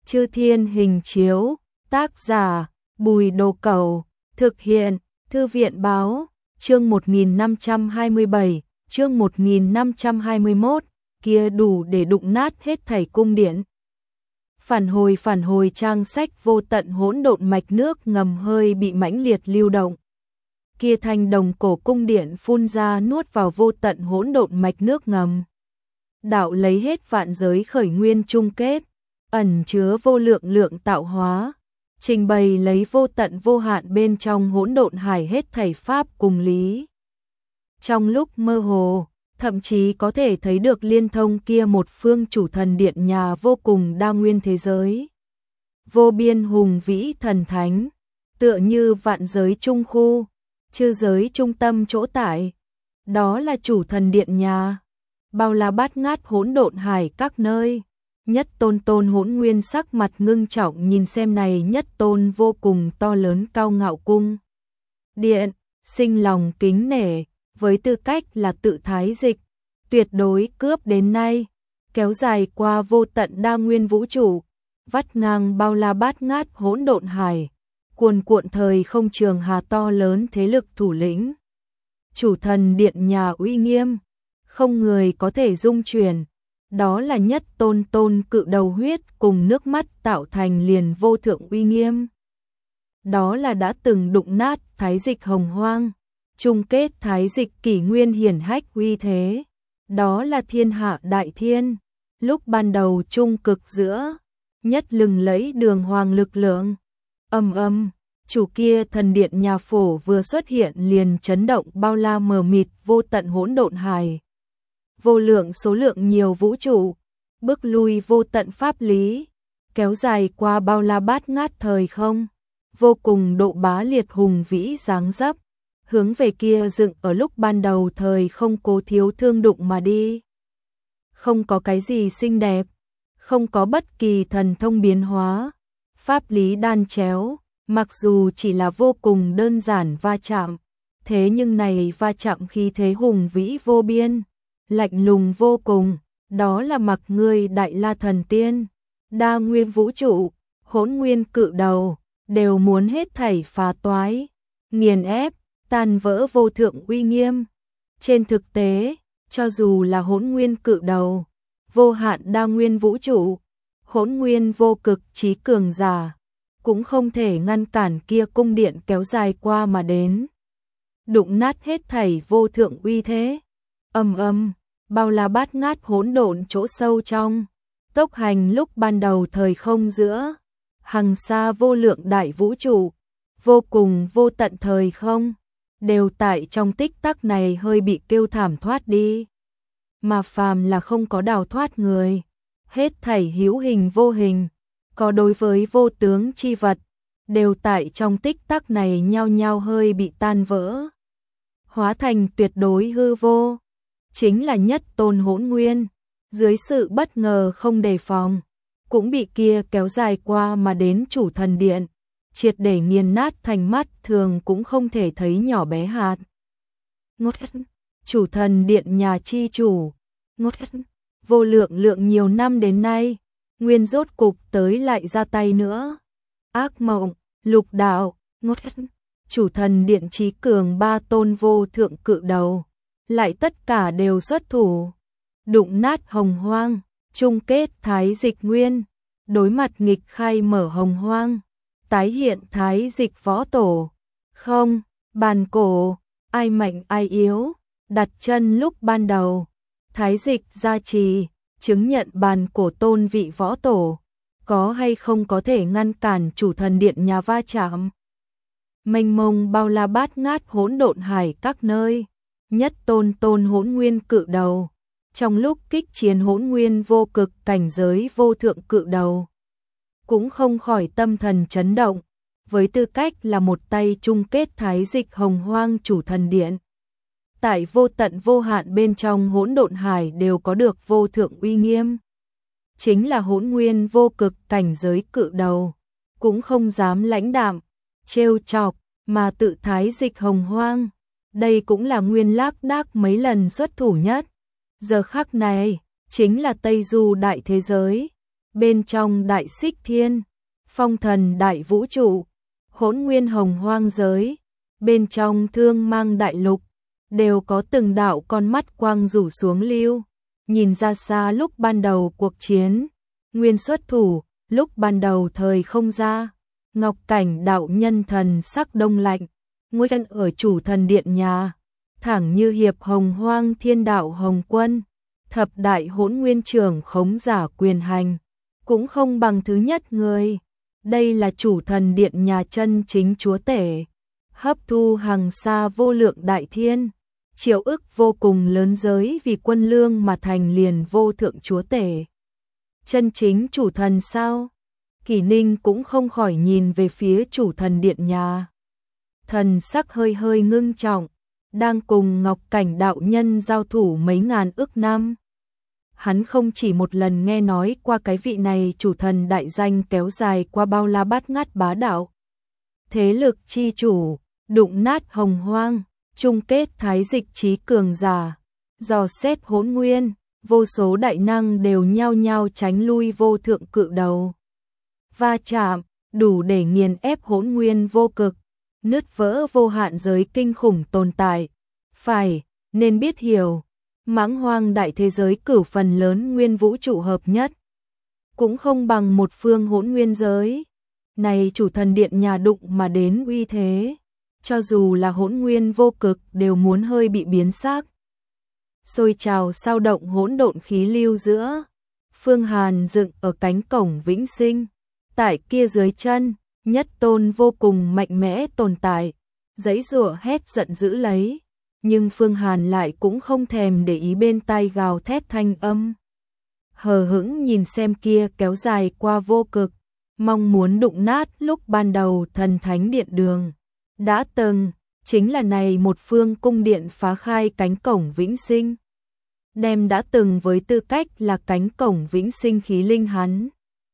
Chư Thiên Hình Chiếu, tác giả Bùi Đồ Cẩu, thực hiện Thư viện Báo, chương 1527, chương 1521, kia đủ để đụng nát hết thảy cung điện. Phản hồi trang sách vô tận hỗn độn mạch nước ngầm hơi bị mãnh liệt lưu động. Kia thanh đồng cổ cung điện phun ra nuốt vào vô tận hỗn độn mạch nước ngầm. Đạo lấy hết vạn giới khởi nguyên chung kết, ẩn chứa vô lượng lượng tạo hóa, trình bày lấy vô tận vô hạn bên trong hỗn độn hải hết thảy pháp cùng lý. Trong lúc mơ hồ, thậm chí có thể thấy được liên thông kia một phương chủ thần điện nhà vô cùng đa nguyên thế giới. Vô biên hùng vĩ thần thánh, tựa như vạn giới trung khu, chư giới trung tâm chỗ tại. Đó là chủ thần điện nhà, bao la bát ngát hỗn độn hải các nơi. Nhất tôn hỗn nguyên sắc mặt ngưng trọng nhìn xem này nhất tôn vô cùng to lớn cao ngạo cung điện, sinh lòng kính nể, với tư cách là tự thái dịch, tuyệt đối cướp đến nay, kéo dài qua vô tận đa nguyên vũ trụ, vắt ngang bao la bát ngát hỗn độn hải, cuồn cuộn thời không trường hà to lớn thế lực thủ lĩnh. Chủ thần điện nhà uy nghiêm, không người có thể dung chuyển. Đó là nhất tôn cự đầu huyết cùng nước mắt tạo thành liền vô thượng uy nghiêm. Đó là đã từng đụng nát thái dịch hồng hoang, chung kết thái dịch kỷ nguyên hiển hách uy thế. Đó là thiên hạ đại thiên, lúc ban đầu trung cực giữa, nhất lừng lẫy đường hoàng lực lượng. Chủ kia thần điện nhà phổ vừa xuất hiện liền chấn động bao la mờ mịt vô tận hỗn độn hải. Vô lượng số lượng nhiều vũ trụ, bước lui vô tận pháp lý, kéo dài qua bao la bát ngát thời không, vô cùng độ bá liệt hùng vĩ dáng dấp, hướng về kia dựng ở lúc ban đầu thời không cố thiếu thương đụng mà đi. Không có cái gì xinh đẹp, không có bất kỳ thần thông biến hóa, pháp lý đan chéo, mặc dù chỉ là vô cùng đơn giản va chạm, thế nhưng này va chạm khí thế hùng vĩ vô biên. Lạnh lùng vô cùng, đó là mặc ngươi đại la thần tiên, đa nguyên vũ trụ, hỗn nguyên cự đầu, đều muốn hết thảy phá toái, nghiền ép, tan vỡ vô thượng uy nghiêm. Trên thực tế, cho dù là hỗn nguyên cự đầu, vô hạn đa nguyên vũ trụ, hỗn nguyên vô cực trí cường giả, cũng không thể ngăn cản kia cung điện kéo dài qua mà đến. Đụng nát hết thảy vô thượng uy thế. Bao la bát ngát hỗn độn chỗ sâu trong, tốc hành lúc ban đầu thời không giữa, hằng xa vô lượng đại vũ trụ, vô cùng vô tận thời không, đều tại trong tích tắc này hơi bị kêu thảm thoát đi. Mà phàm là không có đào thoát người, hết thảy hữu hình vô hình, có đối với vô tướng chi vật, đều tại trong tích tắc này nhao nhao hơi bị tan vỡ, hóa thành tuyệt đối hư vô. Chính là nhất tôn hỗn nguyên, dưới sự bất ngờ không đề phòng, cũng bị kia kéo dài qua mà đến chủ thần điện, triệt để nghiền nát thành mắt thường cũng không thể thấy nhỏ bé hạt. Chủ thần điện nhà chi chủ, vô lượng nhiều năm đến nay, nguyên rốt cục tới lại ra tay nữa. Ác mộng, lục đạo, chủ thần điện trí cường ba tôn vô thượng cự đầu. Lại tất cả đều xuất thủ, đụng nát hồng hoang, chung kết thái dịch nguyên, đối mặt nghịch khai mở hồng hoang, tái hiện thái dịch võ tổ. Không, bàn cổ, ai mạnh ai yếu, đặt chân lúc ban đầu, thái dịch gia trì, chứng nhận bàn cổ tôn vị võ tổ, có hay không có thể ngăn cản chủ thần điện nhà va chạm. Mênh mông bao la bát ngát hỗn độn hải các nơi. Nhất tôn hỗn nguyên cự đầu, trong lúc kích chiến hỗn nguyên vô cực cảnh giới vô thượng cự đầu, cũng không khỏi tâm thần chấn động, với tư cách là một tay chung kết thái dịch hồng hoang chủ thần điện. Tại vô tận vô hạn bên trong hỗn độn hải đều có được vô thượng uy nghiêm. Chính là hỗn nguyên vô cực cảnh giới cự đầu, cũng không dám lãnh đạm, trêu chọc, mà tự thái dịch hồng hoang. Đây cũng là nguyên lác đác mấy lần xuất thủ nhất. Giờ khắc này, chính là Tây Du đại thế giới. bên trong đại xích thiên, phong thần đại vũ trụ, hỗn nguyên hồng hoang giới, bên trong thương mang đại lục, đều có từng đạo con mắt quang rủ xuống lưu, nhìn ra xa lúc ban đầu cuộc chiến, nguyên xuất thủ, lúc ban đầu thời không ra, Ngọc Cảnh đạo nhân thần sắc đông lạnh, ngồi chân ở chủ thần điện nhà, thẳng như hiệp hồng hoang thiên đạo hồng quân, thập đại hỗn nguyên trưởng khống giả quyền hành, cũng không bằng thứ nhất người. Đây là chủ thần điện nhà chân chính chúa tể, hấp thu hàng xa vô lượng đại thiên, triệu ức vô cùng lớn giới vì quân lương mà thành liền vô thượng chúa tể. Chân chính chủ thần sao? Kỷ Ninh cũng không khỏi nhìn về phía chủ thần điện nhà. Thần sắc hơi hơi ngưng trọng, đang cùng Ngọc Cảnh đạo nhân giao thủ mấy ngàn ức năm. Hắn không chỉ một lần nghe nói qua cái vị này chủ thần đại danh kéo dài qua bao la bát ngát bá đạo. Thế lực chi chủ, đụng nát hồng hoang, chung kết thái dịch trí cường giả, dò xét hỗn nguyên, vô số đại năng đều nhao nhao tránh lui vô thượng cự đầu. Va chạm, đủ để nghiền ép hỗn nguyên vô cực, nứt vỡ vô hạn giới kinh khủng tồn tại. Phải, nên biết hiểu, mãng hoang đại thế giới cửu phần lớn nguyên vũ trụ hợp nhất, cũng không bằng một phương hỗn nguyên giới. Này chủ thần điện nhà đụng mà đến uy thế, cho dù là hỗn nguyên vô cực đều muốn hơi bị biến sắc. Sôi trào sao động hỗn độn khí lưu giữa, Phương Hàn dựng ở cánh cổng vĩnh sinh, tại kia dưới chân, nhất tôn vô cùng mạnh mẽ tồn tại, giãy giụa hét giận dữ lấy, nhưng Phương Hàn lại cũng không thèm để ý bên tai gào thét thanh âm. Hờ hững nhìn xem kia kéo dài qua vô cực, mong muốn đụng nát lúc ban đầu thần thánh điện đường. Đã từng, chính là này một phương cung điện phá khai cánh cổng vĩnh sinh. Đem đã từng với tư cách là cánh cổng vĩnh sinh khí linh hắn.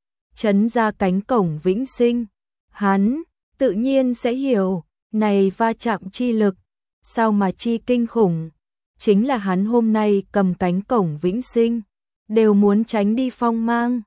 Chấn ra cánh cổng vĩnh sinh, hắn tự nhiên sẽ hiểu, này va chạm chi lực, sao mà chi kinh khủng, chính là hắn hôm nay cầm cánh cổng vĩnh sinh, đều muốn tránh đi phong mang.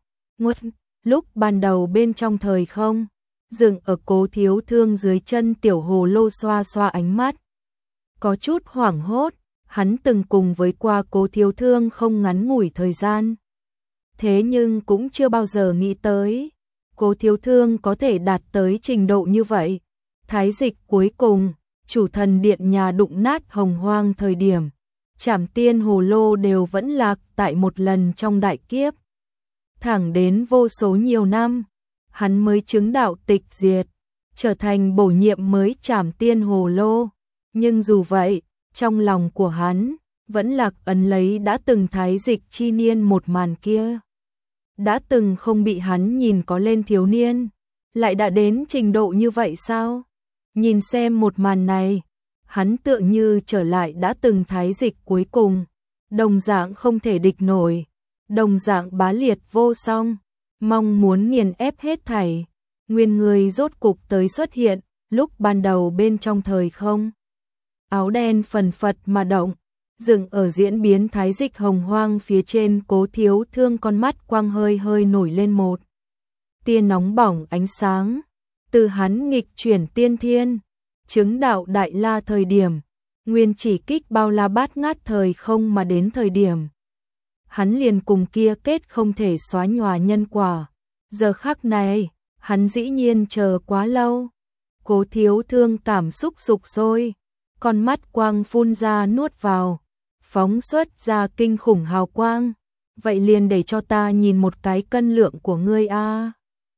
Lúc ban đầu bên trong thời không, dừng ở Cố Thiếu Thương dưới chân tiểu hồ lô xoa xoa ánh mắt. Có chút hoảng hốt, hắn từng cùng với qua Cố Thiếu Thương không ngắn ngủi thời gian. Thế nhưng cũng chưa bao giờ nghĩ tới, Cố Thiếu Thương có thể đạt tới trình độ như vậy. Thái dịch cuối cùng, chủ thần điện nhà đụng nát hồng hoang thời điểm, Trảm Tiên Hồ Lô đều vẫn lạc tại một lần trong đại kiếp. Thẳng đến vô số nhiều năm, hắn mới chứng đạo tịch diệt, trở thành bổ nhiệm mới Trảm Tiên Hồ Lô. Nhưng dù vậy, trong lòng của hắn, vẫn lạc ấn lấy đã từng thái dịch chi niên một màn kia. Đã từng không bị hắn nhìn có lên thiếu niên, lại đã đến trình độ như vậy sao? Nhìn xem một màn này, hắn tựa như trở lại đã từng thái dịch cuối cùng, đồng dạng không thể địch nổi, đồng dạng bá liệt vô song, mong muốn nghiền ép hết thảy. Nguyên người rốt cục tới xuất hiện, lúc ban đầu bên trong thời không. Áo đen phần phật mà động, dừng ở diễn biến thái dịch hồng hoang phía trên. Cố Thiếu Thương con mắt quang hơi hơi nổi lên một tia nóng bỏng ánh sáng, từ hắn nghịch chuyển tiên thiên, chứng đạo đại la thời điểm, nguyên chỉ kích bao la bát ngát thời không mà đến thời điểm. Hắn liền cùng kia kết không thể xóa nhòa nhân quả. Giờ khắc này, hắn dĩ nhiên chờ quá lâu. Cố Thiếu Thương cảm xúc sục sôi, con mắt quang phun ra nuốt vào, phóng xuất ra kinh khủng hào quang. Vậy liền để cho ta nhìn một cái cân lượng của ngươi a.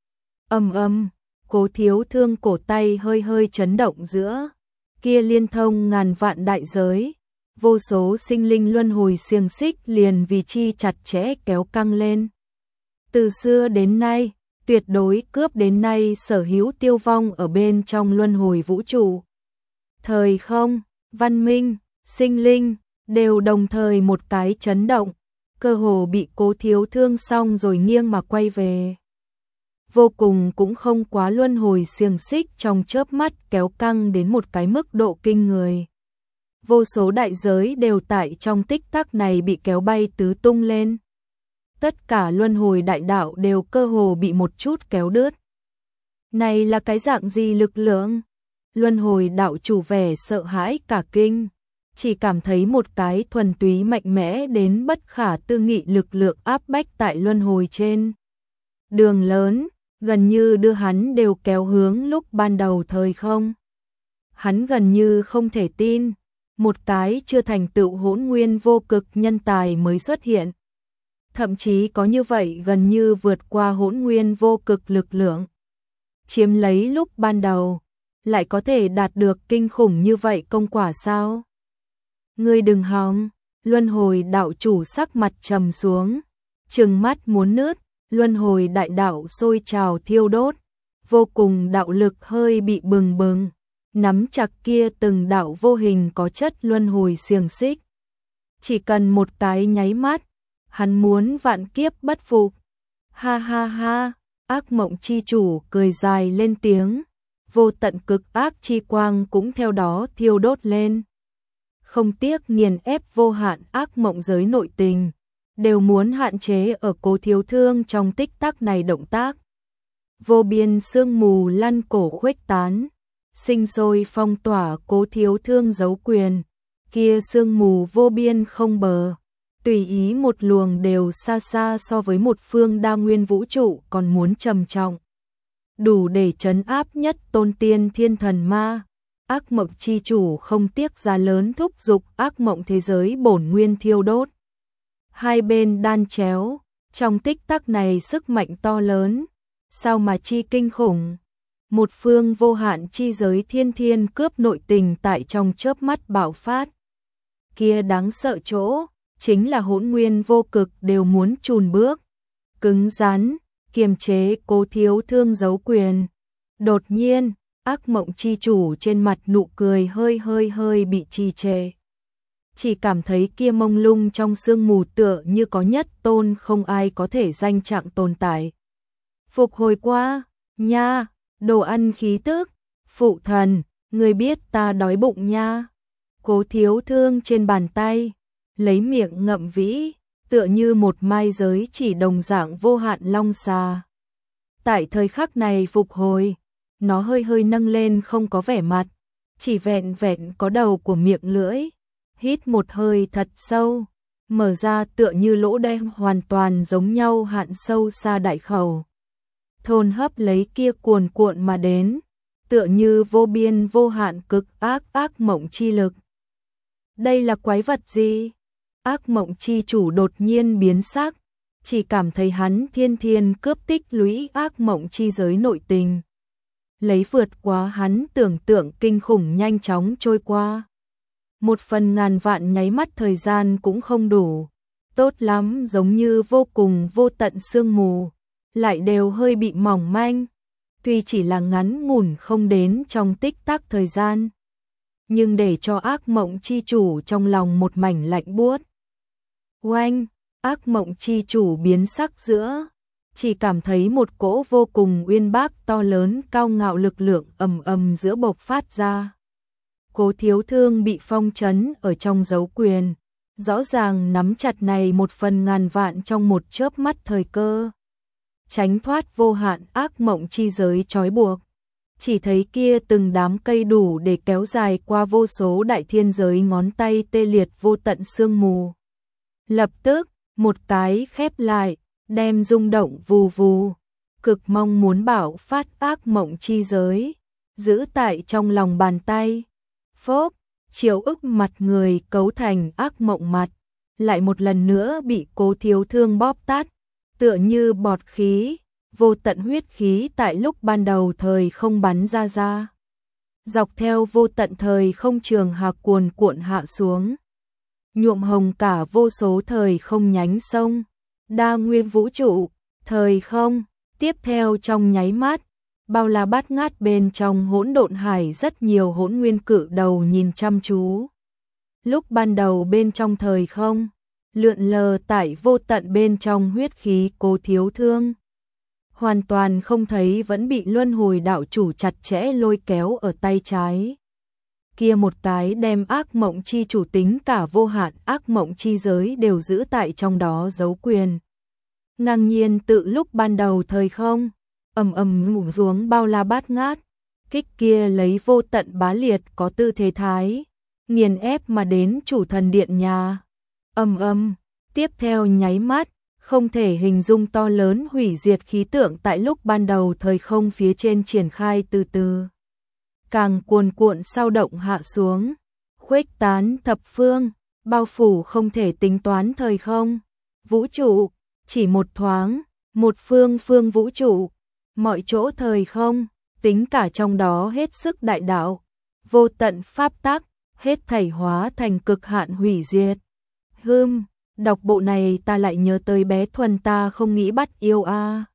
Cố Thiếu Thương cổ tay hơi hơi chấn động giữa, kia liên thông ngàn vạn đại giới, vô số sinh linh luân hồi xiềng xích liền vì chi chặt chẽ kéo căng lên. Từ xưa đến nay, tuyệt đối cướp đến nay sở hữu tiêu vong ở bên trong luân hồi vũ trụ. Thời không, văn minh, sinh linh, đều đồng thời một cái chấn động, cơ hồ bị Cố Thiếu Thương xong rồi nghiêng mà quay về. Vô cùng cũng không quá luân hồi xiềng xích trong chớp mắt kéo căng đến một cái mức độ kinh người. Vô số đại giới đều tại trong tích tắc này bị kéo bay tứ tung lên. tất cả luân hồi đại đạo đều cơ hồ bị một chút kéo đứt. Này là cái dạng gì lực lượng? Luân hồi đạo chủ vẻ sợ hãi cả kinh, chỉ cảm thấy một cái thuần túy mạnh mẽ đến bất khả tư nghị lực lượng áp bách tại luân hồi trên đường lớn, gần như đưa hắn đều kéo hướng lúc ban đầu thời không. Hắn gần như không thể tin, một cái chưa thành tựu hỗn nguyên vô cực nhân tài mới xuất hiện. Thậm chí có như vậy gần như vượt qua hỗn nguyên vô cực lực lượng. Chiếm lấy lúc ban đầu, lại có thể đạt được kinh khủng như vậy công quả sao? Ngươi đừng hòng, luân hồi đạo chủ sắc mặt trầm xuống, trừng mắt muốn nứt, luân hồi đại đạo sôi trào thiêu đốt, vô cùng đạo lực hơi bị bừng bừng, nắm chặt kia từng đạo vô hình có chất luân hồi xiềng xích. Chỉ cần một cái nháy mắt, hắn muốn vạn kiếp bất phục. Ha ha ha, ác mộng chi chủ cười dài lên tiếng, vô tận cực ác chi quang cũng theo đó thiêu đốt lên. Không tiếc nghiền ép vô hạn ác mộng giới nội tình, đều muốn hạn chế ở Cố Thiếu Thương trong tích tắc này động tác. Vô biên sương mù lăn cổ khuếch tán, sinh sôi phong tỏa Cố Thiếu Thương giấu quyền, kia sương mù vô biên không bờ, tùy ý một luồng đều xa xa so với một phương đa nguyên vũ trụ còn muốn trầm trọng, đủ để trấn áp nhất tôn tiên thiên thần ma. Ác mộng chi chủ không tiếc giá lớn thúc giục ác mộng thế giới bổn nguyên thiêu đốt. Hai bên đan chéo, trong tích tắc này sức mạnh to lớn, sao mà chi kinh khủng. Một phương vô hạn chi giới thiên thiên cướp nội tình tại trong chớp mắt bạo phát. Kia đáng sợ chỗ, chính là hỗn nguyên vô cực đều muốn chùn bước. Cứng rắn, kiềm chế Cố Thiếu Thương giấu quyền. Đột nhiên, ác mộng chi chủ trên mặt nụ cười hơi bị trì trệ. Chỉ cảm thấy kia mông lung trong sương mù tựa như có nhất tôn không ai có thể danh trạng tồn tại. Phục hồi qua, nha, đồ ăn khí tức, phụ thần, người biết ta đói bụng nha. Cố Thiếu Thương trên bàn tay, lấy miệng ngậm vĩ, tựa như một mai giới chỉ đồng dạng vô hạn long xà. Tại thời khắc này phục hồi, nó hơi nâng lên không có vẻ mặt, chỉ vẹn vẹn có đầu của miệng lưỡi. Hít một hơi thật sâu, mở ra tựa như lỗ đen hoàn toàn giống nhau hạn sâu xa đại khẩu. Thôn hấp lấy kia cuồn cuộn mà đến, tựa như vô biên vô hạn cực ác mộng chi lực. Đây là quái vật gì? Ác mộng chi chủ đột nhiên biến sắc, chỉ cảm thấy hắn thiên cướp tích lũy ác mộng chi giới nội tình. Lấy vượt quá hắn tưởng tượng kinh khủng nhanh chóng trôi qua. 1/1000 vạn nháy mắt thời gian cũng không đủ. Tốt lắm, giống như vô cùng vô tận sương mù, lại đều hơi bị mỏng manh. Tuy chỉ là ngắn ngủn không đến trong tích tắc thời gian, nhưng để cho ác mộng chi chủ trong lòng một mảnh lạnh buốt. Oanh, ác mộng chi chủ biến sắc giữa, chỉ cảm thấy một cỗ vô cùng uyên bác to lớn cao ngạo lực lượng ầm giữa bộc phát ra. Cố Thiếu Thương bị phong trấn ở trong giấu quyền, rõ ràng nắm chặt này 1/1000 vạn trong một chớp mắt thời cơ. Tránh thoát vô hạn ác mộng chi giới trói buộc. Chỉ thấy kia từng đám cây đủ để kéo dài qua vô số đại thiên giới ngón tay tê liệt vô tận sương mù. Lập tức, một cái khép lại, đem rung động vù vù, cực mong muốn bảo phát ác mộng chi giới, giữ tại trong lòng bàn tay. Phốp, chiếu ức mặt người cấu thành ác mộng mặt, lại một lần nữa bị Cố Thiếu Thương bóp tát, tựa như bọt khí, vô tận huyết khí tại lúc ban đầu thời không bắn ra. Dọc theo vô tận thời không trường hà cuồn cuộn hạ xuống, nhuộm hồng cả vô số thời không nhánh sông, đa nguyên vũ trụ, thời không, tiếp theo trong nháy mắt. Bao la bát ngát bên trong hỗn độn hải rất nhiều hỗn nguyên cự đầu nhìn chăm chú. Lúc ban đầu bên trong thời không, lượn lờ tại vô tận bên trong huyết khí Cố Thiếu Thương. Hoàn toàn không thấy vẫn bị luân hồi đạo chủ chặt chẽ lôi kéo ở tay trái. Kia một cái đem ác mộng chi chủ tính cả vô hạn ác mộng chi giới đều giữ tại trong đó giấu quyền. ngang nhiên tự lúc ban đầu thời không, ầm ầm ngủ xuống bao la bát ngát, kích kia lấy vô tận bá liệt có tư thế thái, nghiền ép mà đến chủ thần điện nhà. Ầm ầm, tiếp theo nháy mắt, không thể hình dung to lớn hủy diệt khí tượng tại lúc ban đầu thời không phía trên triển khai từ từ. Càng cuồn cuộn sao động hạ xuống, khuếch tán thập phương, bao phủ không thể tính toán thời không. Vũ trụ, chỉ một thoáng, một phương phương vũ trụ, mọi chỗ thời không, tính cả trong đó hết sức đại đạo, vô tận pháp tắc, hết thảy hóa thành cực hạn hủy diệt. Đọc bộ này ta lại nhớ tới bé Thuần ta không nghĩ bắt yêu a.